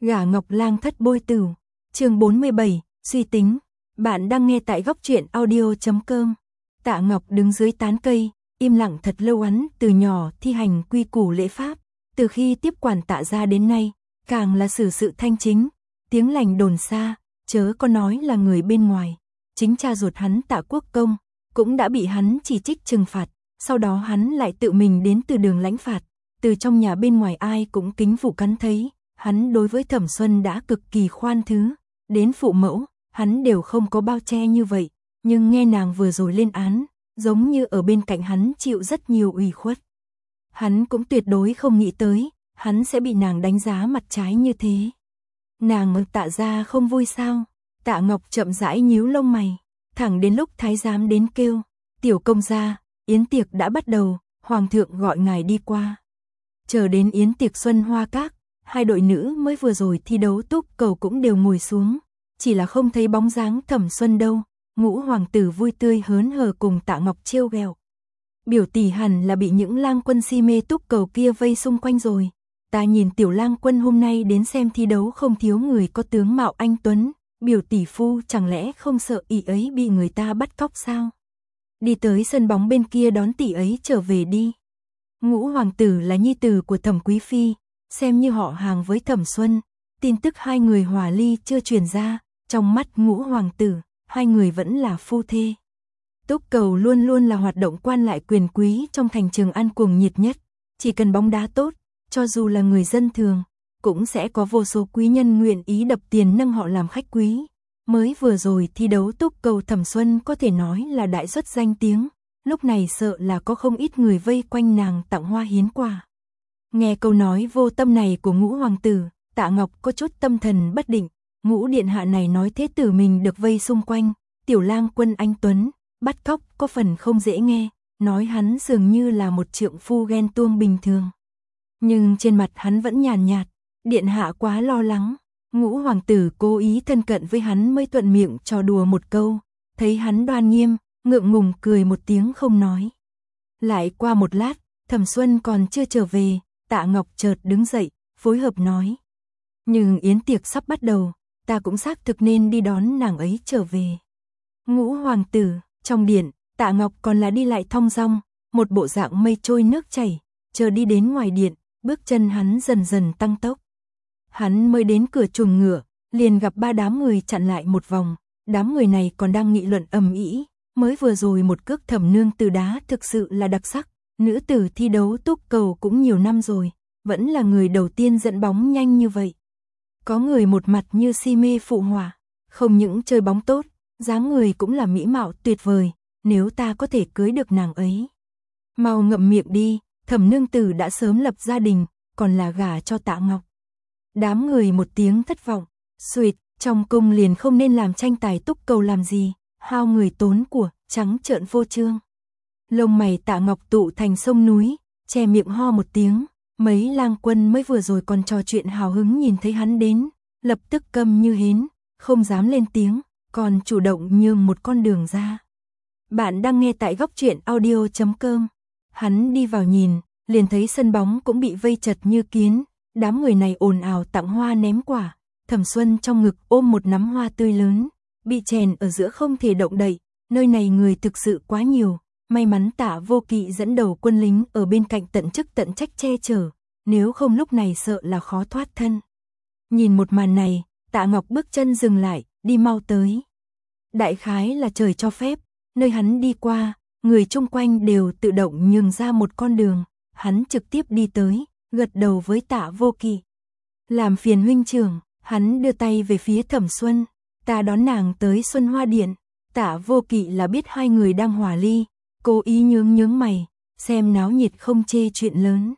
Gả Ngọc Lang thất bôi tửu, chương 47, suy tính. Bạn đang nghe tại góc truyện audio.com. Tạ Ngọc đứng dưới tán cây, im lặng thật lâu. Hắn từ nhỏ thi hành quy củ lễ pháp, từ khi tiếp quản Tạ gia đến nay, càng là xử sự thanh chính, tiếng lành đồn xa, chớ có nói là người bên ngoài. Chính cha ruột hắn Tạ Quốc Công cũng đã bị hắn chỉ trích trừng phạt, sau đó hắn lại tự mình đến từ đường lãnh phạt, từ trong nhà bên ngoài ai cũng kính phụ cắn thấy. Hắn đối với Thẩm Xuân đã cực kỳ khoan thứ, đến phụ mẫu, hắn đều không có bao che như vậy, nhưng nghe nàng vừa rồi lên án, giống như ở bên cạnh hắn chịu rất nhiều ủy khuất. Hắn cũng tuyệt đối không nghĩ tới, hắn sẽ bị nàng đánh giá mặt trái như thế. Nàng Tạ gia không vui sao? Tạ Ngọc chậm rãi nhíu lông mày, thẳng đến lúc thái giám đến kêu, tiểu công gia, yến tiệc đã bắt đầu, hoàng thượng gọi ngài đi qua. Chờ đến yến tiệc Xuân Hoa Các, hai đội nữ mới vừa rồi thi đấu túc cầu cũng đều ngồi xuống, chỉ là không thấy bóng dáng Thẩm Xuân đâu. Ngũ hoàng tử vui tươi hớn hở cùng Tạ Ngọc trêu ghẹo. Biểu tỷ hẳn là bị những lang quân si mê túc cầu kia vây xung quanh rồi. Ta nhìn tiểu lang quân hôm nay đến xem thi đấu không thiếu người có tướng mạo anh tuấn, biểu tỷ phu chẳng lẽ không sợ ỷ ấy bị người ta bắt cóc sao? Đi tới sân bóng bên kia đón tỷ ấy trở về đi. Ngũ hoàng tử là nhi tử của Thẩm quý phi, xem như họ hàng với Thẩm Xuân, tin tức hai người hòa ly chưa truyền ra, trong mắt Ngũ hoàng tử, hai người vẫn là phu thê. Túc cầu luôn luôn là hoạt động quan lại quyền quý trong thành Trường An cuồng nhiệt nhất, chỉ cần bóng đá tốt, cho dù là người dân thường, cũng sẽ có vô số quý nhân nguyện ý đập tiền nâng họ làm khách quý. Mới vừa rồi thi đấu túc cầu Thẩm Xuân có thể nói là đại xuất danh tiếng, lúc này sợ là có không ít người vây quanh nàng tặng hoa hiến quà. Nghe câu nói vô tâm này của Ngũ hoàng tử, Tạ Ngọc có chút tâm thần bất định. Ngũ điện hạ này nói thế tử mình được vây xung quanh, tiểu lang quân anh tuấn, bắt cóc có phần không dễ nghe, nói hắn dường như là một trượng phu ghen tuông bình thường. Nhưng trên mặt hắn vẫn nhàn nhạt, điện hạ quá lo lắng. Ngũ hoàng tử cố ý thân cận với hắn mới thuận miệng trò đùa một câu, thấy hắn đoan nghiêm, ngượng ngùng cười một tiếng không nói. Lại qua một lát, Thẩm Xuân còn chưa trở về, Tạ Ngọc chợt đứng dậy, phối hợp nói. Nhưng yến tiệc sắp bắt đầu, ta cũng xác thực nên đi đón nàng ấy trở về. Ngũ hoàng tử, trong điện, Tạ Ngọc còn là đi lại thong dong, một bộ dạng mây trôi nước chảy, chờ đi đến ngoài điện, bước chân hắn dần dần tăng tốc. Hắn mới đến cửa chuồng ngựa, liền gặp ba đám người chặn lại một vòng, đám người này còn đang nghị luận ầm ĩ, mới vừa rồi một cước Thẩm nương từ đá thực sự là đặc sắc, nữ tử thi đấu túc cầu cũng nhiều năm rồi, vẫn là người đầu tiên dẫn bóng nhanh như vậy. Có người một mặt như si mê phụ họa, không những chơi bóng tốt, dáng người cũng là mỹ mạo tuyệt vời, nếu ta có thể cưới được nàng ấy. Mau ngậm miệng đi, Thẩm nương tử đã sớm lập gia đình, còn là gả cho Tạ Ngọc. Đám người một tiếng thất vọng, suýt, trong cung liền không nên làm tranh tài túc cầu làm gì, hao người tốn của, trắng trợn vô trương. Lông mày Tạ Ngọc tụ thành sông núi, che miệng ho một tiếng. Mấy lang quân mới vừa rồi còn trò chuyện hào hứng nhìn thấy hắn đến, lập tức câm như hến, không dám lên tiếng, còn chủ động nhường một con đường ra. Bạn đang nghe tại góc truyện audio.com. Hắn đi vào nhìn, liền thấy sân bóng cũng bị vây chật như kiến, đám người này ồn ào tặng hoa ném quả. Thẩm Xuân trong ngực ôm một nắm hoa tươi lớn, bị chèn ở giữa không thể động đậy, nơi này người thực sự quá nhiều. May mắn Tạ Vô Kỵ dẫn đầu quân lính ở bên cạnh tận chức tận trách che chở, nếu không lúc này sợ là khó thoát thân. Nhìn một màn này, Tạ Ngọc bước chân dừng lại, đi mau tới. Đại khái là trời cho phép, nơi hắn đi qua, người chung quanh đều tự động nhường ra một con đường, hắn trực tiếp đi tới, gật đầu với Tạ Vô Kỵ. Làm phiền huynh trưởng, hắn đưa tay về phía Thẩm Xuân, ta đón nàng tới Xuân Hoa Điện. Tạ Vô Kỵ là biết hai người đang hòa ly, cố ý nhướng mày, xem náo nhiệt không chê chuyện lớn.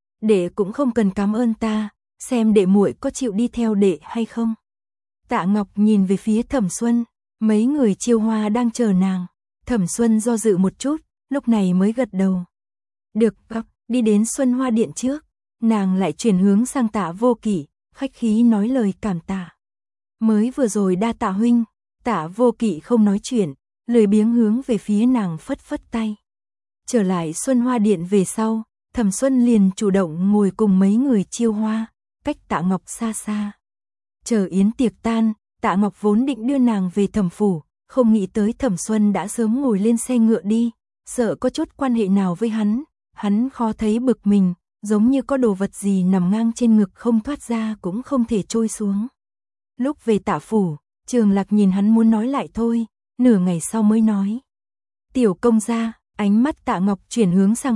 Đệ cũng không cần cảm ơn ta, xem đệ muội có chịu đi theo đệ hay không. Tạ Ngọc nhìn về phía Thẩm Xuân, mấy người chiêu hoa đang chờ nàng. Thẩm Xuân do dự một chút, lúc này mới gật đầu. Được, đi đến Xuân Hoa Điện trước. Nàng lại chuyển hướng sang Tạ Vô Kỵ, khách khí nói lời cảm tạ. Mới vừa rồi đa tạ huynh. Tạ Vô Kỵ không nói chuyện, lười biếng hướng về phía nàng phất phất tay. Trở lại Xuân Hoa Điện về sau, Thẩm Xuân liền chủ động ngồi cùng mấy người chiêu hoa, cách Tạ Ngọc xa xa. Chờ yến tiệc tan, Tạ Ngọc vốn định đưa nàng về Thẩm phủ, không nghĩ tới Thẩm Xuân đã sớm ngồi lên xe ngựa đi, sợ có chút quan hệ nào với hắn khó thấy bực mình, giống như có đồ vật gì nằm ngang trên ngực không thoát ra cũng không thể trôi xuống. Lúc về Tạ phủ, Trường Lạc nhìn hắn muốn nói lại thôi, nửa ngày sau mới nói. Tiểu công gia, ánh mắt Tạ Ngọc chuyển hướng sang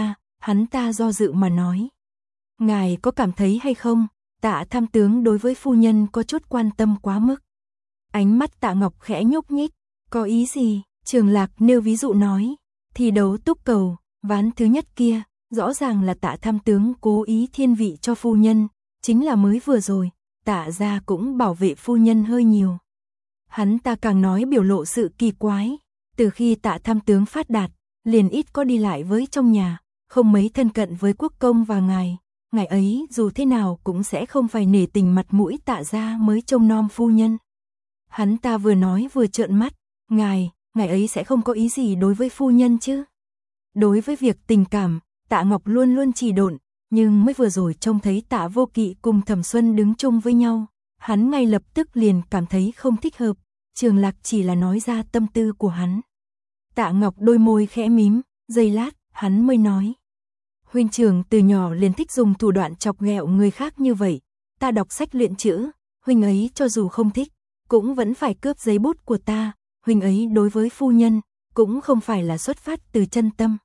hắn ta do dự mà nói. Ngài có cảm thấy hay không, Tạ tham tướng đối với phu nhân có chút quan tâm quá mức. Ánh mắt Tạ Ngọc khẽ nhúc nhích, có ý gì? Trường Lạc nêu ví dụ nói, thi đấu túc cầu, ván thứ nhất kia, rõ ràng là Tạ tham tướng cố ý thiên vị cho phu nhân, chính là mới vừa rồi, Tạ gia cũng bảo vệ phu nhân hơi nhiều. Hắn ta càng nói biểu lộ sự kỳ quái, từ khi Tạ tham tướng phát đạt, liền ít có đi lại với trong nhà, không mấy thân cận với quốc công và ngài ấy dù thế nào cũng sẽ không phải nể tình mặt mũi Tạ gia mới trông nom phu nhân. Hắn ta vừa nói vừa trợn mắt, ngài ấy sẽ không có ý gì đối với phu nhân chứ? Đối với việc tình cảm, Tạ Ngọc luôn luôn trì độn, nhưng mới vừa rồi trông thấy Tạ Vô Kỵ cùng Thẩm Xuân đứng chung với nhau, hắn ngay lập tức liền cảm thấy không thích hợp. Trường Lạc chỉ là nói ra tâm tư của hắn. Tạ Ngọc đôi môi khẽ mím, giây lát, hắn mới nói. Huynh trưởng từ nhỏ liền thích dùng thủ đoạn chọc ghẹo người khác như vậy, ta đọc sách luyện chữ, huynh ấy cho dù không thích, cũng vẫn phải cướp giấy bút của ta, huynh ấy đối với phu nhân, cũng không phải là xuất phát từ chân tâm.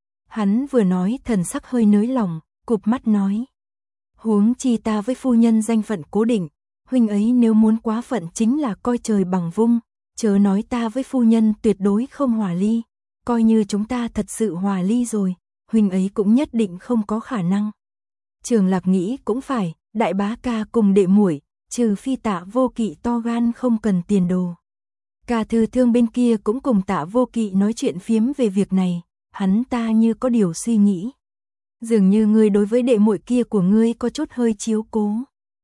Hắn vừa nói thần sắc hơi nới lòng, cụp mắt nói. Huống chi ta với phu nhân danh phận cố định, huynh ấy nếu muốn quá phận chính là coi trời bằng vung, chớ nói ta với phu nhân tuyệt đối không hòa ly, coi như chúng ta thật sự hòa ly rồi, huynh ấy cũng nhất định không có khả năng. Trường Lạc nghĩ cũng phải, đại bá ca cùng đệ muội, trừ phi Tạ Vô Kỵ to gan không cần tiền đồ. Cả Thư Thương bên kia cũng cùng Tạ Vô Kỵ nói chuyện phiếm về việc này, hắn ta như có điều suy nghĩ. Dường như ngươi đối với đệ muội kia của ngươi có chút hơi chiếu cố.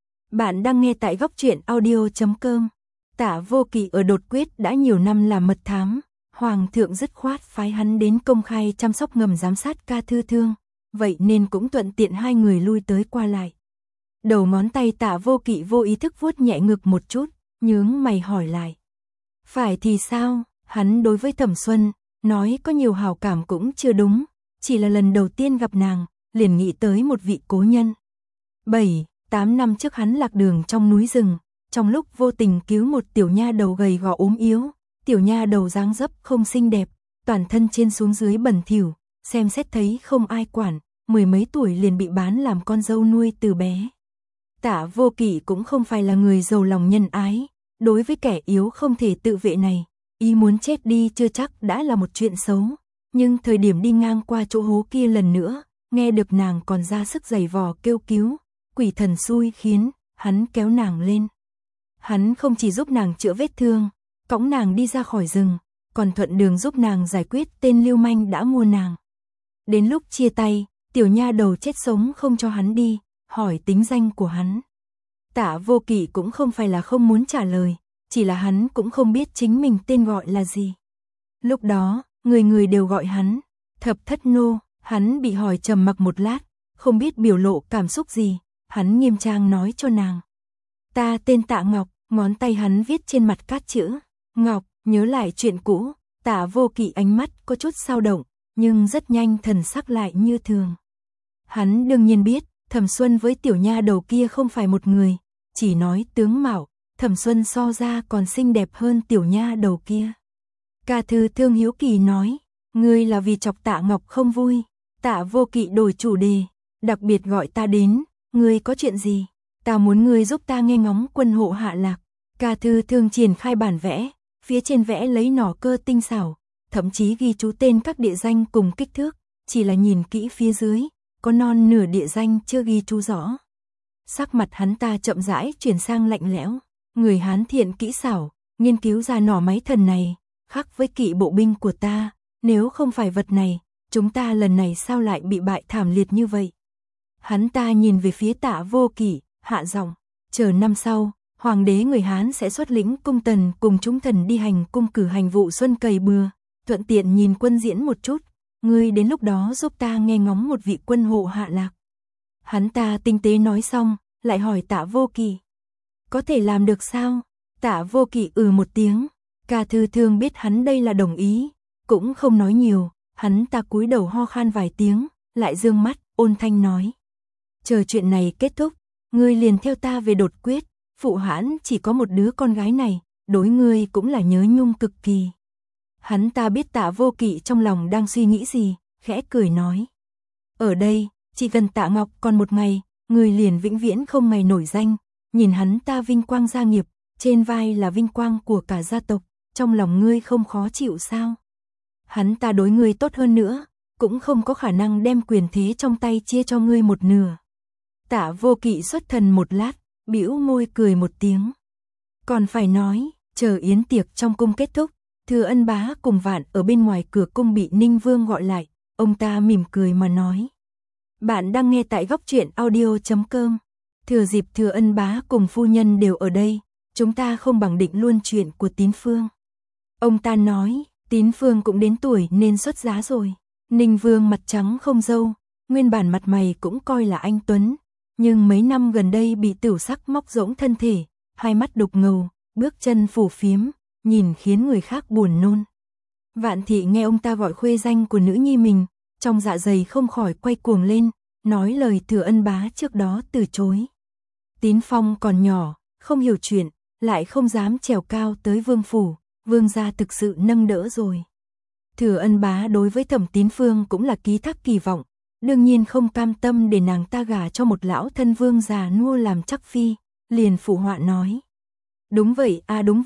Bạn đang nghe tại góc truyện audio.com. Tạ Vô Kỵ ở Đột Quyết đã nhiều năm làm mật thám, Hoàng thượng dứt khoát phái hắn đến công khai chăm sóc ngầm giám sát Ca Thư Thương, vậy nên cũng thuận tiện hai người lui tới qua lại. Đầu ngón tay Tạ Vô Kỵ vô ý thức vuốt nhẹ ngực một chút, nhướng mày hỏi lại. Phải thì sao, hắn đối với Thẩm Xuân, nói có nhiều hảo cảm cũng chưa đúng, chỉ là lần đầu tiên gặp nàng, liền nghĩ tới một vị cố nhân. 7-8 năm trước hắn lạc đường trong núi rừng, trong lúc vô tình cứu một tiểu nha đầu gầy gò ốm yếu, tiểu nha đầu dáng dấp không xinh đẹp, toàn thân trên xuống dưới bẩn thỉu, xem xét thấy không ai quản, mười mấy tuổi liền bị bán làm con dâu nuôi từ bé. Tạ Vô Kỵ cũng không phải là người giàu lòng nhân ái, đối với kẻ yếu không thể tự vệ này, ý muốn chết đi chưa chắc đã là một chuyện xấu, nhưng thời điểm đi ngang qua chỗ hố kia lần nữa, nghe được nàng còn ra sức giày vò kêu cứu, quỷ thần xui khiến, hắn kéo nàng lên. Hắn không chỉ giúp nàng chữa vết thương, cõng nàng đi ra khỏi rừng, còn thuận đường giúp nàng giải quyết tên lưu manh đã mua nàng. Đến lúc chia tay, tiểu nha đầu chết sống không cho hắn đi, hỏi tính danh của hắn. Tạ Vô Kỵ cũng không phải là không muốn trả lời, chỉ là hắn cũng không biết chính mình tên gọi là gì. Lúc đó, người người đều gọi hắn Thập Thất Nô, hắn bị hỏi trầm mặc một lát, không biết biểu lộ cảm xúc gì, hắn nghiêm trang nói cho nàng. Ta tên Tạ Ngọc, ngón tay hắn viết trên mặt cát chữ Ngọc, nhớ lại chuyện cũ, Tạ Vô Kỵ ánh mắt có chút dao động, nhưng rất nhanh thần sắc lại như thường. Hắn đương nhiên biết, Thẩm Xuân với tiểu nha đầu kia không phải một người, chỉ nói tướng mạo, Thẩm Xuân so ra còn xinh đẹp hơn tiểu nha đầu kia. Ca Thư Thương hiếu kỳ nói, ngươi là vì chọc Tạ Ngọc không vui. Tạ Vô Kỵ đổi chủ đề, đặc biệt gọi ta đến, ngươi có chuyện gì? Ta muốn ngươi giúp ta nghe ngóng quân hộ hạ lạc. Ca Thư Thương triển khai bản vẽ, phía trên vẽ lấy nỏ cơ tinh xảo, thậm chí ghi chú tên các địa danh cùng kích thước, chỉ là nhìn kỹ phía dưới, có non nửa địa danh chưa ghi chú rõ. Sắc mặt hắn ta chậm rãi chuyển sang lạnh lẽo, người Hán thiện kỹ xảo, nghiên cứu ra nỏ máy thần này, khác với kỵ bộ binh của ta, nếu không phải vật này, chúng ta lần này sao lại bị bại thảm liệt như vậy? Hắn ta nhìn về phía Tạ Vô Kỵ, hạ giọng, chờ năm sau, hoàng đế người Hán sẽ xuất lĩnh cung tần cùng chúng thần đi hành cung cử hành vụ xuân cày bừa, thuận tiện nhìn quân diễn một chút, ngươi đến lúc đó giúp ta nghe ngóng một vị quân hộ hạ lạc. Hắn ta tinh tế nói xong, lại hỏi Tạ Vô Kỵ. Có thể làm được sao? Tạ Vô Kỵ một tiếng. Ca Thư Thương biết hắn đây là đồng ý, cũng không nói nhiều, hắn ta cúi đầu ho khan vài tiếng, lại dương mắt, ôn thanh nói. Chờ chuyện này kết thúc, ngươi liền theo ta về Đột Quyết, phụ hãn chỉ có một đứa con gái này, đối ngươi cũng là nhớ nhung cực kỳ. Hắn ta biết Tạ Vô Kỵ trong lòng đang suy nghĩ gì, khẽ cười nói. Ở đây, chỉ cần Tạ Ngọc còn một ngày, ngươi liền vĩnh viễn không ngày nổi danh, nhìn hắn ta vinh quang gia nghiệp, trên vai là vinh quang của cả gia tộc, trong lòng ngươi không khó chịu sao? Hắn ta đối ngươi tốt hơn nữa, cũng không có khả năng đem quyền thế trong tay chia cho ngươi một nửa. Tạ Vô Kỵ xuất thần một lát, bĩu môi cười một tiếng. Còn phải nói, chờ yến tiệc trong cung kết thúc, Thừa Ân Bá cùng Vạn ở bên ngoài cửa cung bị Ninh Vương gọi lại, ông ta mỉm cười mà nói. Bạn đang nghe tại Góc Truyện Audio.com. Thừa dịp Thừa Ân Bá cùng phu nhân đều ở đây, chúng ta không bằng định luôn chuyện của Tín Phương. Ông ta nói, Tín Phương cũng đến tuổi nên xuất giá rồi. Ninh Vương mặt trắng không râu, nguyên bản mặt mày cũng coi là anh tuấn, nhưng mấy năm gần đây bị tửu sắc móc rỗng thân thể, hai mắt đục ngầu, bước chân phù phiếm, nhìn khiến người khác buồn nôn. Vạn Thị nghe ông ta gọi khuê danh của nữ nhi mình, trong dạ dày không khỏi quay cuồng lên, nói lời Thừa Ân Bá trước đó từ chối. Tín Phong còn nhỏ, không hiểu chuyện, lại không dám trèo cao tới vương phủ, vương gia thực sự nâng đỡ rồi. Thừa Ân Bá đối với Thẩm Tín Phương cũng là ký thác kỳ vọng, đương nhiên không cam tâm để nàng ta gả cho một lão thân vương già nua làm chắc phi, liền phụ họa nói. Đúng vậy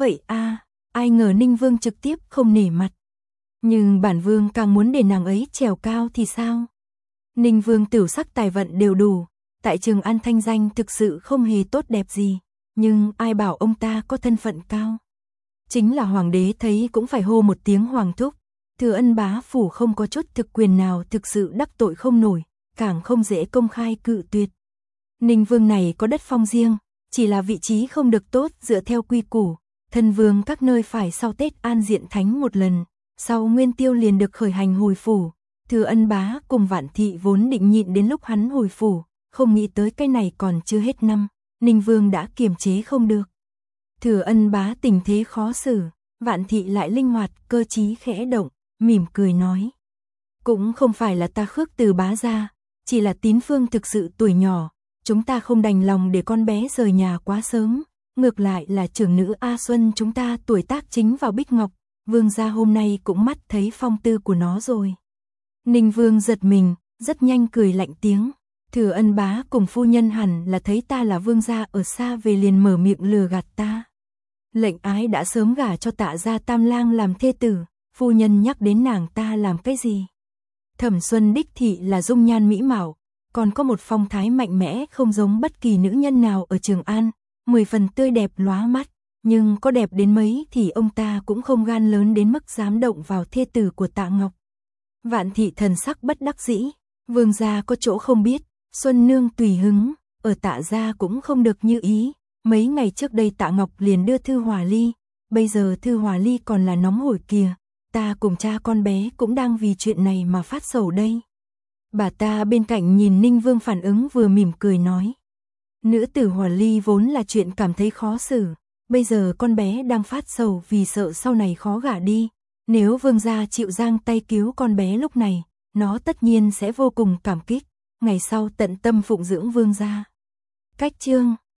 a, ai ngờ Ninh Vương trực tiếp không nể mặt. Nhưng bản vương càng muốn để nàng ấy trèo cao thì sao? Ninh Vương tửu sắc tài vận đều đủ, tại Trường An thanh danh thực sự không hề tốt đẹp gì, nhưng ai bảo ông ta có thân phận cao. Chính là hoàng đế thấy cũng phải hô một tiếng hoàng thúc, Thừa Ân Bá phủ không có chút thực quyền nào thực sự đắc tội không nổi, càng không dễ công khai cự tuyệt. Ninh Vương này có đất phong riêng, chỉ là vị trí không được tốt dựa theo quy củ, thân vương các nơi phải sau Tết an diện thánh một lần, sau Nguyên Tiêu liền được khởi hành hồi phủ. Thừa Ân Bá cùng Vạn Thị vốn định nhịn đến lúc hắn hồi phủ, không nghĩ tới cái này còn chưa hết năm, Ninh Vương đã kiềm chế không được. Thừa Ân Bá tình thế khó xử, Vạn Thị lại linh hoạt, cơ trí khẽ động, mỉm cười nói. Cũng không phải là ta khước từ bá gia, chỉ là Tín Phương thực sự tuổi nhỏ, chúng ta không đành lòng để con bé rời nhà quá sớm, ngược lại là trưởng nữ A Xuân chúng ta tuổi tác chính vào Bích Ngọc, vương gia hôm nay cũng mắt thấy phong tư của nó rồi. Ninh Vương giật mình, rất nhanh cười lạnh tiếng. Thừa Ân Bá cùng phu nhân hẳn là thấy ta là vương gia ở xa về liền mở miệng lừa gạt ta. Lệnh ái đã sớm gả cho Tạ gia tam lang làm thê tử, phu nhân nhắc đến nàng ta làm cái gì? Thẩm Xuân đích thị là dung nhan mỹ mạo, còn có một phong thái mạnh mẽ không giống bất kỳ nữ nhân nào ở Trường An, 10 phần tươi đẹp lóa mắt, nhưng có đẹp đến mấy thì ông ta cũng không gan lớn đến mức dám động vào thê tử của Tạ Ngọc. Vạn Thị thần sắc bất đắc dĩ, vương gia có chỗ không biết, Xuân nương tùy hứng, ở Tạ gia cũng không được như ý, mấy ngày trước đây Tạ Ngọc liền đưa thư hòa ly, bây giờ thư hòa ly còn là nóng hổi kìa, ta cùng cha con bé cũng đang vì chuyện này mà phát sầu đây. Bà ta bên cạnh nhìn Ninh Vương phản ứng vừa mỉm cười nói. Nữ tử hòa ly vốn là chuyện cảm thấy khó xử, bây giờ con bé đang phát sầu vì sợ sau này khó gả đi. Nếu vương gia chịu giang tay cứu con bé lúc này, nó tất nhiên sẽ vô cùng cảm kích, ngày sau tận tâm phụng dưỡng vương gia. Cách chương